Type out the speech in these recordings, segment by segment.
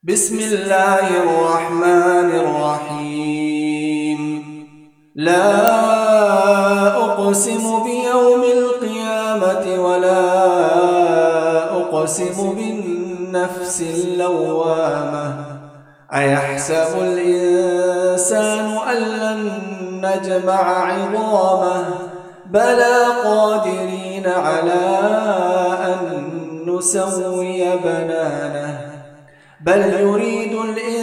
بسم الله الرحمن الرحيم. لا أقسم بيوم القيامة ولا أقسم بالنفس اللوامة. أيحسب الإنسان أن لن نجمع عظامه بلى قادرين على أن نسوي بنانه بل يريد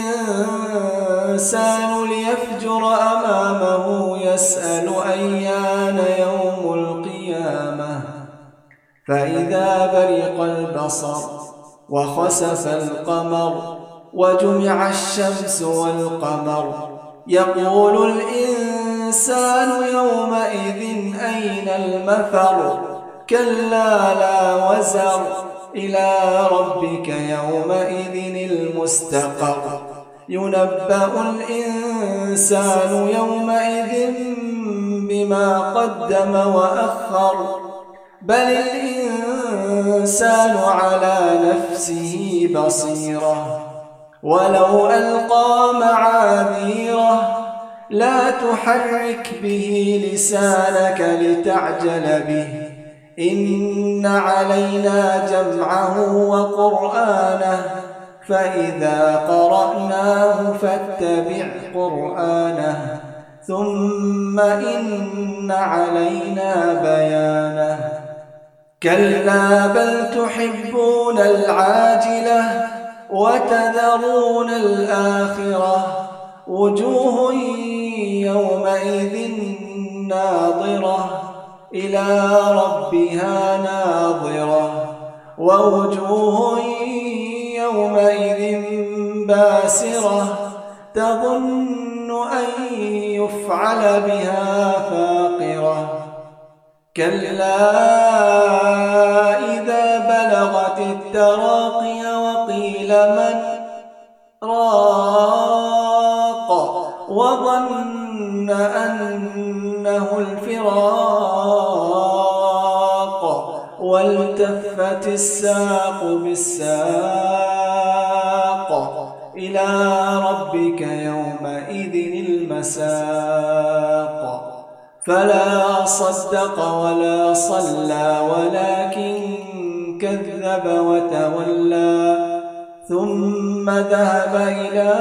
الإنسان ليفجر أمامه يسأل أيان يوم القيامة. فإذا برق البصر وخسف القمر وجمع الشمس والقمر يقول الإنسان يومئذ أين المفر. كلا لا وزر إلى ربك يومئذ المستقر. ينبأ الإنسان يومئذ بما قدم وأخر بل الإنسان على نفسه بصيرة ولو ألقى معاذيره لا تحرك به لسانك لتعجل به إن علينا جمعه وقرآنه فإذا قرأناه فاتبع قرآنه ثم إن علينا بيانه. كلا بل تحبون العاجلة وتذرون الآخرة وجوه يومئذ ناظرة إلى ربها ناظرة ووجوه يومئذ باسرة تظن أن يفعل بها فاقرة. كلا إذا بلغت التراقي وقيل من راق وظن أنه الفراق والتفت الساق بالساق إلى ربك يومئذ المساق. فلا صدق ولا صلى ولكن كذب وتولى ثم ذهب إلى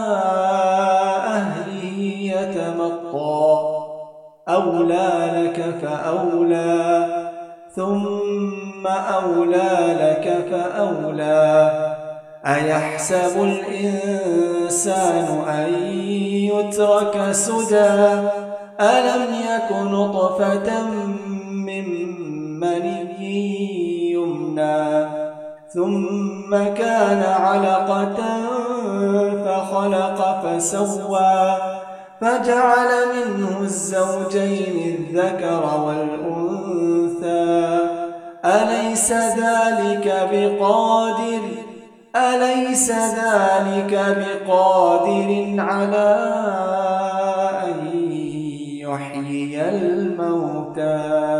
أهله يتمطى. أولى لك فأولى ثم أولى لك فأولى. أيحسب الإنسان أن يترك سدى ألم يك نطفة من مني يمنى ثم كان علقة فخلق فسوى فجعل منه الزوجين الذكر والأنثى. أليس ذلك بقادر على أن يحيي الموتى.